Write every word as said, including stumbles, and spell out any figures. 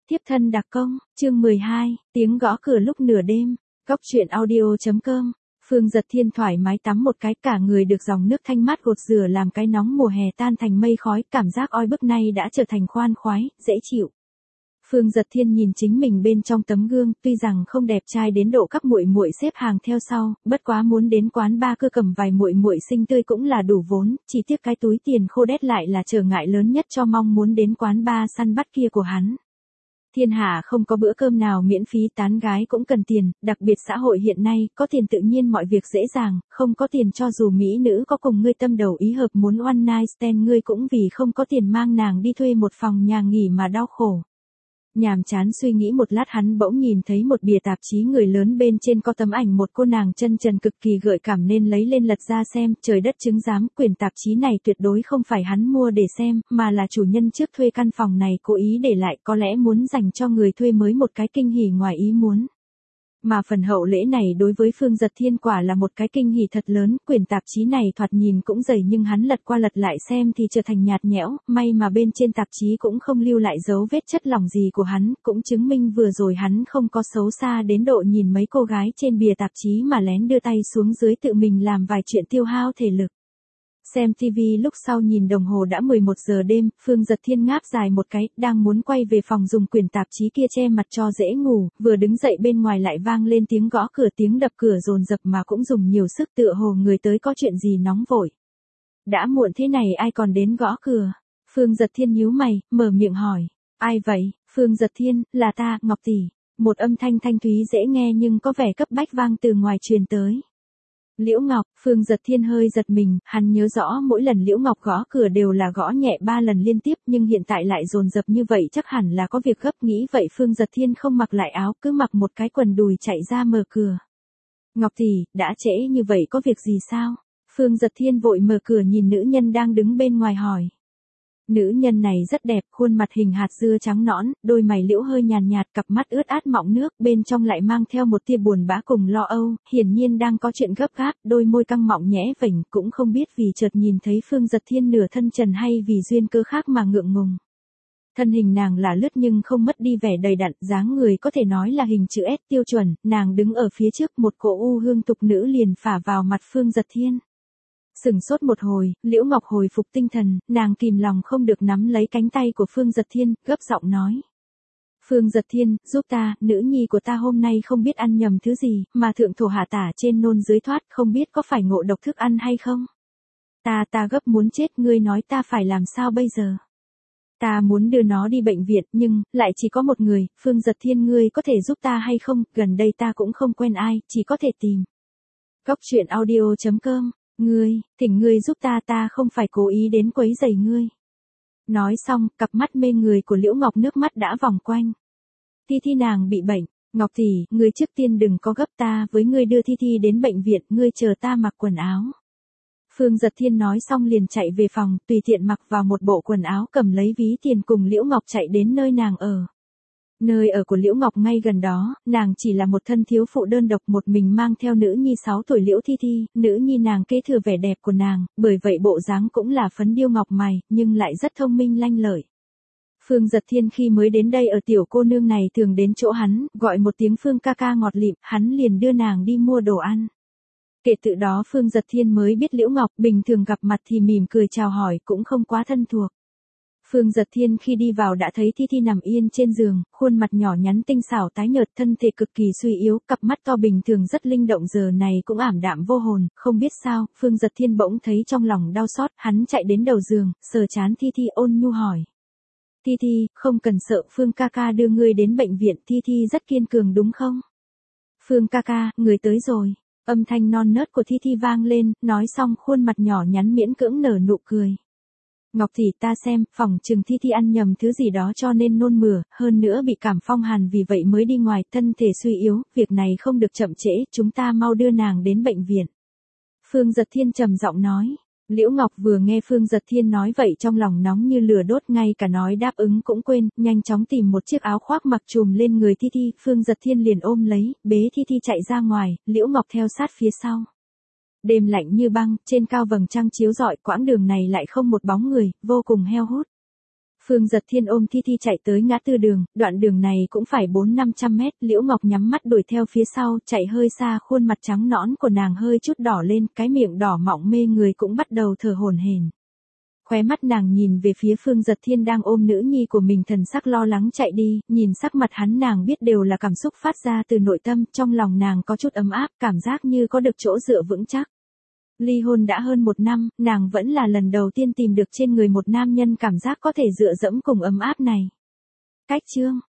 Tiếp thân đặc công, chương mười hai, tiếng gõ cửa lúc nửa đêm, Cóc truyện audio chấm com. Phương Dật Thiên thoải mái tắm một cái, cả người được dòng nước thanh mát gột rửa làm cái nóng mùa hè tan thành mây khói, cảm giác oi bức nay đã trở thành khoan khoái, dễ chịu. Phương Dật Thiên nhìn chính mình bên trong tấm gương, tuy rằng không đẹp trai đến độ các muội muội xếp hàng theo sau, bất quá muốn đến quán bar cứ cầm vài muội muội xinh tươi cũng là đủ vốn, chỉ tiếc cái túi tiền khô đét lại là trở ngại lớn nhất cho mong muốn đến quán bar săn bắt kia của hắn. Thiên hạ không có bữa cơm nào miễn phí, tán gái cũng cần tiền, đặc biệt xã hội hiện nay, có tiền tự nhiên mọi việc dễ dàng, không có tiền cho dù mỹ nữ có cùng ngươi tâm đầu ý hợp muốn one night stand ngươi cũng vì không có tiền mang nàng đi thuê một phòng nhà nghỉ mà đau khổ. Nhàm chán suy nghĩ một lát hắn bỗng nhìn thấy một bìa tạp chí người lớn bên trên có tấm ảnh một cô nàng chân trần cực kỳ gợi cảm nên lấy lên lật ra xem, trời đất chứng giám, quyển tạp chí này tuyệt đối không phải hắn mua để xem, mà là chủ nhân trước thuê căn phòng này cố ý để lại, có lẽ muốn dành cho người thuê mới một cái kinh hỉ ngoài ý muốn. Mà phần hậu lễ này đối với Phương Dật Thiên quả là một cái kinh hỉ thật lớn, quyển tạp chí này thoạt nhìn cũng dày nhưng hắn lật qua lật lại xem thì trở thành nhạt nhẽo, may mà bên trên tạp chí cũng không lưu lại dấu vết chất lỏng gì của hắn, cũng chứng minh vừa rồi hắn không có xấu xa đến độ nhìn mấy cô gái trên bìa tạp chí mà lén đưa tay xuống dưới tự mình làm vài chuyện tiêu hao thể lực. Xem ti vi lúc sau nhìn đồng hồ đã mười một giờ đêm, Phương Dật Thiên ngáp dài một cái, đang muốn quay về phòng dùng quyển tạp chí kia che mặt cho dễ ngủ, vừa đứng dậy bên ngoài lại vang lên tiếng gõ cửa, tiếng đập cửa dồn dập mà cũng dùng nhiều sức, tựa hồ người tới có chuyện gì nóng vội. Đã muộn thế này ai còn đến gõ cửa? Phương Dật Thiên nhíu mày, mở miệng hỏi. Ai vậy? Phương Dật Thiên, là ta, Ngọc tỷ. Một âm thanh thanh thúy dễ nghe nhưng có vẻ cấp bách vang từ ngoài truyền tới. Liễu Ngọc, Phương Dật Thiên hơi giật mình, hắn nhớ rõ mỗi lần Liễu Ngọc gõ cửa đều là gõ nhẹ ba lần liên tiếp nhưng hiện tại lại dồn dập như vậy chắc hẳn là có việc gấp, nghĩ vậy Phương Dật Thiên không mặc lại áo, cứ mặc một cái quần đùi chạy ra mở cửa. Ngọc tỷ, đã trễ như vậy có việc gì sao? Phương Dật Thiên vội mở cửa nhìn nữ nhân đang đứng bên ngoài hỏi. Nữ nhân này rất đẹp, khuôn mặt hình hạt dưa trắng nõn, đôi mày liễu hơi nhàn nhạt, cặp mắt ướt át mọng nước, bên trong lại mang theo một tia buồn bã cùng lo âu, hiển nhiên đang có chuyện gấp gáp, đôi môi căng mọng nhẽ vểnh, cũng không biết vì chợt nhìn thấy Phương Dật Thiên nửa thân trần hay vì duyên cơ khác mà ngượng ngùng. Thân hình nàng là lướt nhưng không mất đi vẻ đầy đặn, dáng người có thể nói là hình chữ S tiêu chuẩn, nàng đứng ở phía trước, một cỗ u hương tục nữ liền phả vào mặt Phương Dật Thiên. Sừng sốt một hồi, Liễu Ngọc hồi phục tinh thần, nàng kìm lòng không được nắm lấy cánh tay của Phương Dật Thiên, gấp giọng nói. Phương Dật Thiên, giúp ta, nữ nhi của ta hôm nay không biết ăn nhầm thứ gì, mà thượng thổ hạ tả trên nôn dưới thoát, không biết có phải ngộ độc thức ăn hay không? Ta, ta gấp muốn chết, ngươi nói ta phải làm sao bây giờ? Ta muốn đưa nó đi bệnh viện, nhưng, lại chỉ có một người, Phương Dật Thiên ngươi có thể giúp ta hay không, gần đây ta cũng không quen ai, chỉ có thể tìm. Cóc truyện audio chấm com. Ngươi, thỉnh ngươi giúp ta, ta không phải cố ý đến quấy rầy ngươi. Nói xong, cặp mắt mê người của Liễu Ngọc nước mắt đã vòng quanh. Thi Thi nàng bị bệnh, Ngọc tỷ, ngươi trước tiên đừng có gấp, ta với ngươi đưa Thi Thi đến bệnh viện, ngươi chờ ta mặc quần áo. Phương Dật Thiên nói xong liền chạy về phòng, tùy tiện mặc vào một bộ quần áo, cầm lấy ví tiền cùng Liễu Ngọc chạy đến nơi nàng ở. Nơi ở của Liễu Ngọc ngay gần đó, nàng chỉ là một thân thiếu phụ đơn độc một mình mang theo nữ nhi sáu tuổi Liễu Thi Thi, nữ nhi nàng kế thừa vẻ đẹp của nàng, bởi vậy bộ dáng cũng là phấn điêu ngọc mày, nhưng lại rất thông minh lanh lợi. Phương Dật Thiên khi mới đến đây ở tiểu cô nương này thường đến chỗ hắn, gọi một tiếng Phương ca ca ngọt lịm, hắn liền đưa nàng đi mua đồ ăn. Kể từ đó Phương Dật Thiên mới biết Liễu Ngọc, bình thường gặp mặt thì mỉm cười chào hỏi cũng không quá thân thuộc. Phương Dật Thiên khi đi vào đã thấy Thi Thi nằm yên trên giường, khuôn mặt nhỏ nhắn tinh xảo tái nhợt, thân thể cực kỳ suy yếu, cặp mắt to bình thường rất linh động giờ này cũng ảm đạm vô hồn, không biết sao, Phương Dật Thiên bỗng thấy trong lòng đau xót, hắn chạy đến đầu giường, sờ trán Thi Thi ôn nhu hỏi. Thi Thi, không cần sợ, Phương ca ca đưa ngươi đến bệnh viện, Thi Thi rất kiên cường đúng không? Phương ca ca, người tới rồi. Âm thanh non nớt của Thi Thi vang lên, nói xong khuôn mặt nhỏ nhắn miễn cưỡng nở nụ cười. Ngọc tỷ, ta xem, phỏng chừng Thi Thi ăn nhầm thứ gì đó cho nên nôn mửa, hơn nữa bị cảm phong hàn vì vậy mới đi ngoài, thân thể suy yếu, việc này không được chậm trễ, chúng ta mau đưa nàng đến bệnh viện. Phương Dật Thiên trầm giọng nói. Liễu Ngọc vừa nghe Phương Dật Thiên nói vậy trong lòng nóng như lửa đốt, ngay cả nói đáp ứng cũng quên, nhanh chóng tìm một chiếc áo khoác mặc trùm lên người Thi Thi, Phương Dật Thiên liền ôm lấy, bế Thi Thi chạy ra ngoài, Liễu Ngọc theo sát phía sau. Đêm lạnh như băng, trên cao vầng trăng chiếu rọi, quãng đường này lại không một bóng người, vô cùng heo hút. Phương Giật Thiên ôm Thi Thi chạy tới ngã tư đường, đoạn đường này cũng phải bốn năm trăm mét, Liễu Ngọc nhắm mắt đuổi theo phía sau, chạy hơi xa, khuôn mặt trắng nõn của nàng hơi chút đỏ lên, cái miệng đỏ mọng mê người cũng bắt đầu thở hổn hển. Khóe mắt nàng nhìn về phía Phương Giật Thiên đang ôm nữ nhi của mình, thần sắc lo lắng chạy đi, nhìn sắc mặt hắn nàng biết đều là cảm xúc phát ra từ nội tâm, trong lòng nàng có chút ấm áp, cảm giác như có được chỗ dựa vững chắc. Ly hôn đã hơn một năm, nàng vẫn là lần đầu tiên tìm được trên người một nam nhân cảm giác có thể dựa dẫm cùng ấm áp này. Cách chương